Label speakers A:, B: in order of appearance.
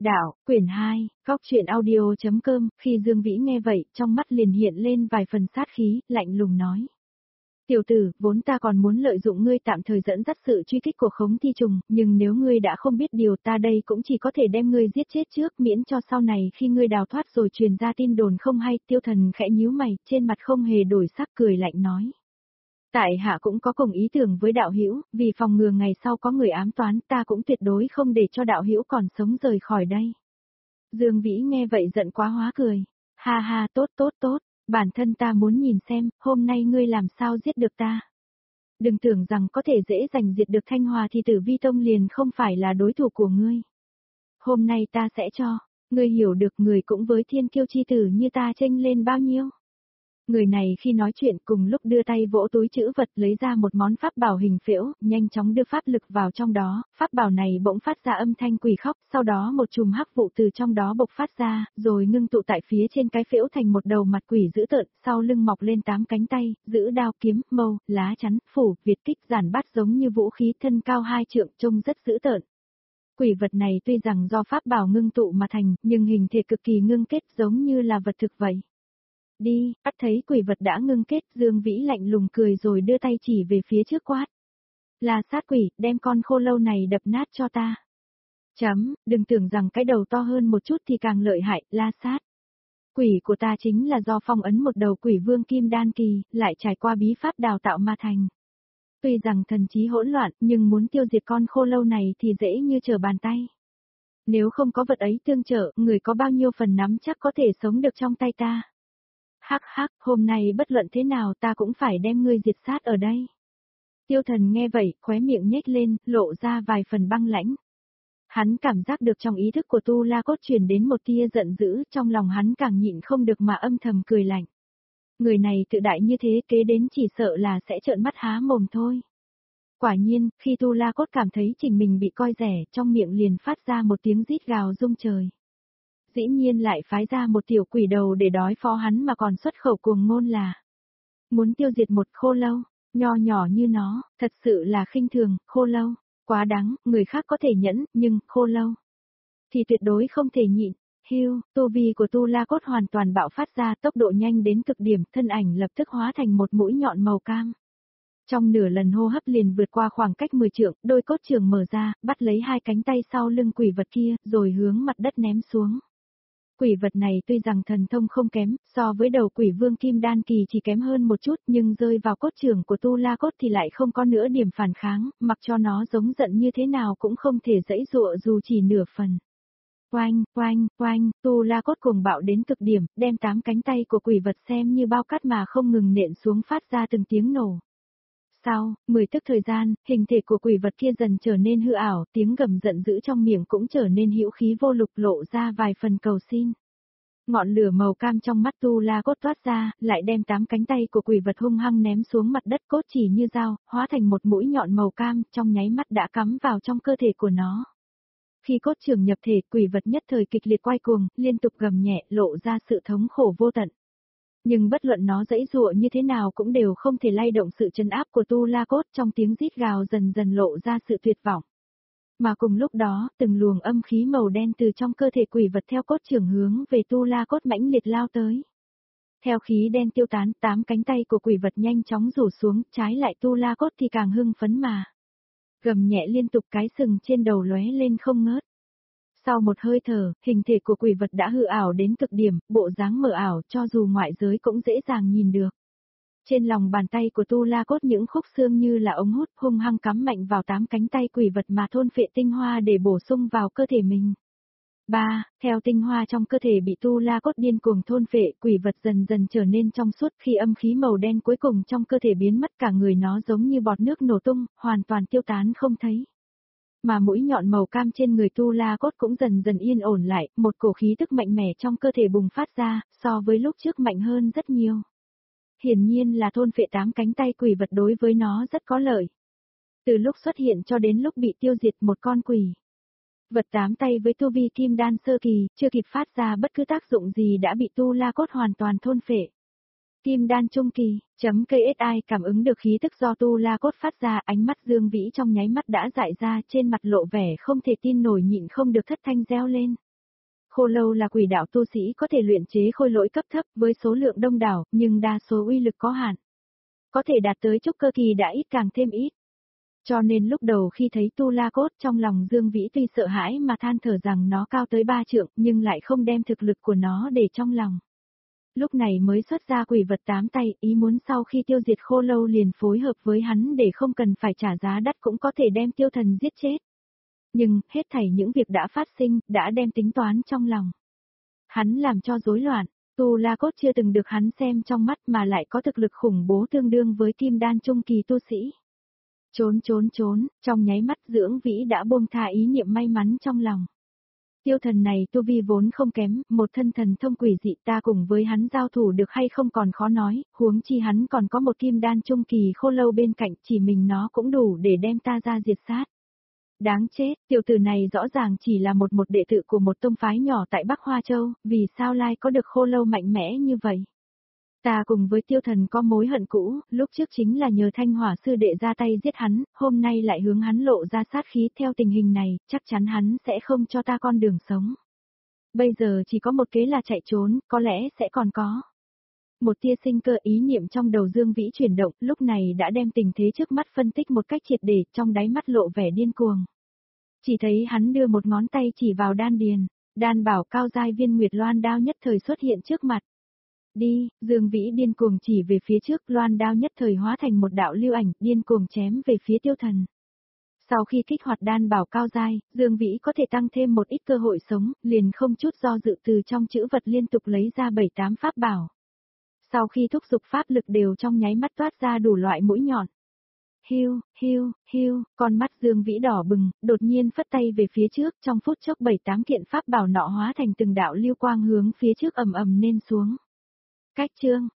A: Đạo, quyển 2, góc truyện audio.com, khi Dương Vĩ nghe vậy, trong mắt liền hiện lên vài phần sát khí, lạnh lùng nói. Tiểu tử, vốn ta còn muốn lợi dụng ngươi tạm thời dẫn dắt sự truy kích của Khống Thi Trùng, nhưng nếu ngươi đã không biết điều ta đây cũng chỉ có thể đem ngươi giết chết trước miễn cho sau này khi ngươi đào thoát rồi truyền ra tin đồn không hay. Tiêu Thần khẽ nhíu mày, trên mặt không hề đổi sắc, cười lạnh nói. Tại hạ cũng có cùng ý tưởng với đạo hữu, vì phòng ngừa ngày sau có người ám toán, ta cũng tuyệt đối không để cho đạo hữu còn sống rời khỏi đây. Dương Vĩ nghe vậy giận quá hóa cười. Ha ha, tốt, bản thân ta muốn nhìn xem, hôm nay ngươi làm sao giết được ta. Đừng tưởng rằng có thể dễ dàng diệt được Thanh Hòa thì Tử Vi Tông liền không phải là đối thủ của ngươi. Hôm nay ta sẽ cho, ngươi hiểu được người cũng với thiên kiêu chi tử như ta chênh lên bao nhiêu. Người này khi nói chuyện cùng lúc đưa tay vỗ túi trữ vật lấy ra một món pháp bảo hình phễu, nhanh chóng đưa pháp lực vào trong đó, pháp bảo này bỗng phát ra âm thanh quỷ khóc, sau đó một chùm hắc vụ từ trong đó bộc phát ra, rồi ngưng tụ tại phía trên cái phễu thành một đầu mặt quỷ dữ tợn, sau lưng mọc lên 8 cánh tay, giữ đao kiếm, mâu, lá chắn, phủ, việt kích giản bát giống như vũ khí thân cao 2 trượng trông rất dữ tợn. Quỷ vật này tuy rằng do pháp bảo ngưng tụ mà thành, nhưng hình thể cực kỳ ngưng kết giống như là vật thực vậy. Đi, bắt thấy quỷ vật đã ngưng kết, Dương Vĩ lạnh lùng cười rồi đưa tay chỉ về phía trước quát. Là sát quỷ, đem con khô lâu này đập nát cho ta. Đừng tưởng rằng cái đầu to hơn một chút thì càng lợi hại, La Sát. Quỷ của ta chính là do phong ấn một đầu quỷ vương kim đan kỳ, lại trải qua bí pháp đào tạo mà thành. Tuy rằng thần trí hỗn loạn, nhưng muốn tiêu diệt con khô lâu này thì dễ như trở bàn tay. Nếu không có vật ấy tương trợ, người có bao nhiêu phần nắm chắc có thể sống được trong tay ta. Hắc, hôm nay bất luận thế nào ta cũng phải đem ngươi diệt sát ở đây. Tiêu Thần nghe vậy, khóe miệng nhếch lên, lộ ra vài phần băng lãnh. Hắn cảm giác được trong ý thức của Tu La Cốt truyền đến một tia giận dữ, trong lòng hắn càng nhịn không được mà âm thầm cười lạnh. Người này tự đại như thế kế đến chỉ sợ là sẽ trợn mắt há mồm thôi. Quả nhiên, khi Tu La Cốt cảm thấy chính mình bị coi rẻ, trong miệng liền phát ra một tiếng rít gào rung trời. Dĩ nhiên lại phái ra một tiểu quỷ đầu để đối phó hắn mà còn xuất khẩu cuồng ngôn là muốn tiêu diệt một khô lâu, nho nhỏ như nó, thật sự là khinh thường, khô lâu, quá đáng, người khác có thể nhẫn, nhưng khô lâu thì tuyệt đối không thể nhịn. Hưu, tu vi của Tu La Cốt hoàn toàn bạo phát ra, tốc độ nhanh đến cực điểm, thân ảnh lập tức hóa thành một mũi nhọn màu cam. Trong nửa lần hô hấp liền vượt qua khoảng cách 10 trượng, đôi cốt trường mở ra, bắt lấy hai cánh tay sau lưng quỷ vật kia, rồi hướng mặt đất ném xuống. Quỷ vật này tuy rằng thần thông không kém, so với đầu quỷ vương kim đan kỳ chỉ kém hơn một chút, nhưng rơi vào cốt trường của Tu La Cốt thì lại không có nửa điểm phản kháng, mặc cho nó giống giận như thế nào cũng không thể giãy giụa dù chỉ nửa phần. Oanh, Tu La Cốt cuồng bạo đến cực điểm, đem 8 cánh tay của quỷ vật xem như bao cát mà không ngừng nện xuống phát ra từng tiếng nổ. Sau 10 tức thời gian, hình thể của quỷ vật kia dần trở nên hư ảo, tiếng gầm giận dữ trong miệng cũng trở nên hữu khí vô lực, lộ ra vài phần cầu xin. Ngọn lửa màu cam trong mắt Tu La Cốt toát ra, lại đem 8 cánh tay của quỷ vật hung hăng ném xuống mặt đất, cốt chỉ như dao, hóa thành một mũi nhọn màu cam, trong nháy mắt đã cắm vào trong cơ thể của nó. Khi cốt trường nhập thể, quỷ vật nhất thời kịch liệt quay cuồng, liên tục gầm nhẹ, lộ ra sự thống khổ vô tận. Nhưng bất luận nó giãy giụa như thế nào cũng đều không thể lay động sự trấn áp của Tu La Cốt, trong tiếng rít gào dần dần lộ ra sự tuyệt vọng. Mà cùng lúc đó, từng luồng âm khí màu đen từ trong cơ thể quỷ vật theo cốt trường hướng về Tu La Cốt mãnh liệt lao tới. Theo khí đen tiêu tán, 8 cánh tay của quỷ vật nhanh chóng rủ xuống, trái lại Tu La Cốt thì càng hưng phấn mà. Gầm nhẹ liên tục, cái sừng trên đầu lóe lên không ngớt. Sau một hơi thở, hình thể của quỷ vật đã hư ảo đến cực điểm, bộ dáng mờ ảo cho dù ngoại giới cũng dễ dàng nhìn được. Trên lòng bàn tay của Tu La Cốt những khúc xương như là ống hút hung hăng cắm mạnh vào 8 cánh tay quỷ vật mà thôn phệ tinh hoa để bổ sung vào cơ thể mình. Theo tinh hoa trong cơ thể bị Tu La Cốt điên cuồng thôn phệ, quỷ vật dần dần trở nên trong suốt, khi âm khí màu đen cuối cùng trong cơ thể biến mất, cả người nó giống như bọt nước nổ tung, hoàn toàn tiêu tán không thấy. Mà mũi nhọn màu cam trên người Tu La Cốt cũng dần dần yên ổn lại, một cổ khí tức mạnh mẽ trong cơ thể bùng phát ra, so với lúc trước mạnh hơn rất nhiều. Hiển nhiên là thôn phệ 8 cánh tay quỷ vật đối với nó rất có lợi. Từ lúc xuất hiện cho đến lúc bị tiêu diệt một con quỷ vật 8 tay với tu vi kim đan sơ kỳ, chưa kịp phát ra bất cứ tác dụng gì đã bị Tu La Cốt hoàn toàn thôn phệ. Kim đan trung kỳ, KSI cảm ứng được khí tức do Tu La Cốt phát ra, ánh mắt Dương Vĩ trong nháy mắt đã dại ra, trên mặt lộ vẻ không thể tin nổi, nhịn không được thất thanh reo lên. Khô lâu là quỷ đạo tu sĩ có thể luyện chế khôi lỗi cấp thấp với số lượng đông đảo, nhưng đa số uy lực có hạn. Có thể đạt tới trúc cơ kỳ đã ít càng thêm ít. Cho nên lúc đầu khi thấy tu la cốt trong lòng Dương Vĩ tuy sợ hãi mà than thở rằng nó cao tới 3 trượng nhưng lại không đem thực lực của nó để trong lòng. Lúc này mới xuất ra quỷ vật 8 tay, ý muốn sau khi tiêu diệt khô lâu liền phối hợp với hắn để không cần phải trả giá đắt cũng có thể đem tiêu thần giết chết. Nhưng, hết thảy những việc đã phát sinh, đã đem tính toán trong lòng. Hắn làm cho rối loạn, Tu La Cốt chưa từng được hắn xem trong mắt mà lại có thực lực khủng bố tương đương với kim đan trung kỳ tu sĩ. Trốn, trong nháy mắt Dưỡng Vĩ đã buông tha ý niệm may mắn trong lòng. Tiêu thần này tu vi vốn không kém, một thân thần thông quỷ dị ta cùng với hắn giao thủ được hay không còn khó nói, huống chi hắn còn có một kim đan trung kỳ khô lâu bên cạnh, chỉ mình nó cũng đủ để đem ta ra diệt sát. Đáng chết, tiểu tử này rõ ràng chỉ là một đệ tử của một tông phái nhỏ tại Bắc Hoa Châu, vì sao lai có được khô lâu mạnh mẽ như vậy? Ta cùng với tiêu thần có mối hận cũ, lúc trước chính là nhờ Thanh Hỏa sư đệ ra tay giết hắn, hôm nay lại hướng hắn lộ ra sát khí, theo tình hình này, chắc chắn hắn sẽ không cho ta con đường sống. Bây giờ chỉ có một kế là chạy trốn, có lẽ sẽ còn có. Một tia sinh cơ ý niệm trong đầu Dương Vĩ chuyển động, lúc này đã đem tình thế trước mắt phân tích một cách triệt để, trong đáy mắt lộ vẻ điên cuồng. Chỉ thấy hắn đưa một ngón tay chỉ vào đan điền, đan bảo cao giai viên nguyệt loan đao nhất thời xuất hiện trước mặt. Đi, Dương Vĩ điên cuồng chỉ về phía trước, loan đao nhất thời hóa thành một đạo lưu ảnh, điên cuồng chém về phía tiêu thần. Sau khi kích hoạt đan bảo cao giai, Dương Vĩ có thể tăng thêm một ít cơ hội sống, liền không chút do dự từ trong chữ vật liên tục lấy ra 7-8 pháp bảo. Sau khi thúc giục pháp lực đều trong nháy mắt toát ra đủ loại mũi nhọn. Hiu, con mắt Dương Vĩ đỏ bừng, đột nhiên phất tay về phía trước, trong phút chốc 7-8 kiện pháp bảo nọ hóa thành từng đạo lưu quang hướng phía trước ầm ầm nên xuống. Cách chương,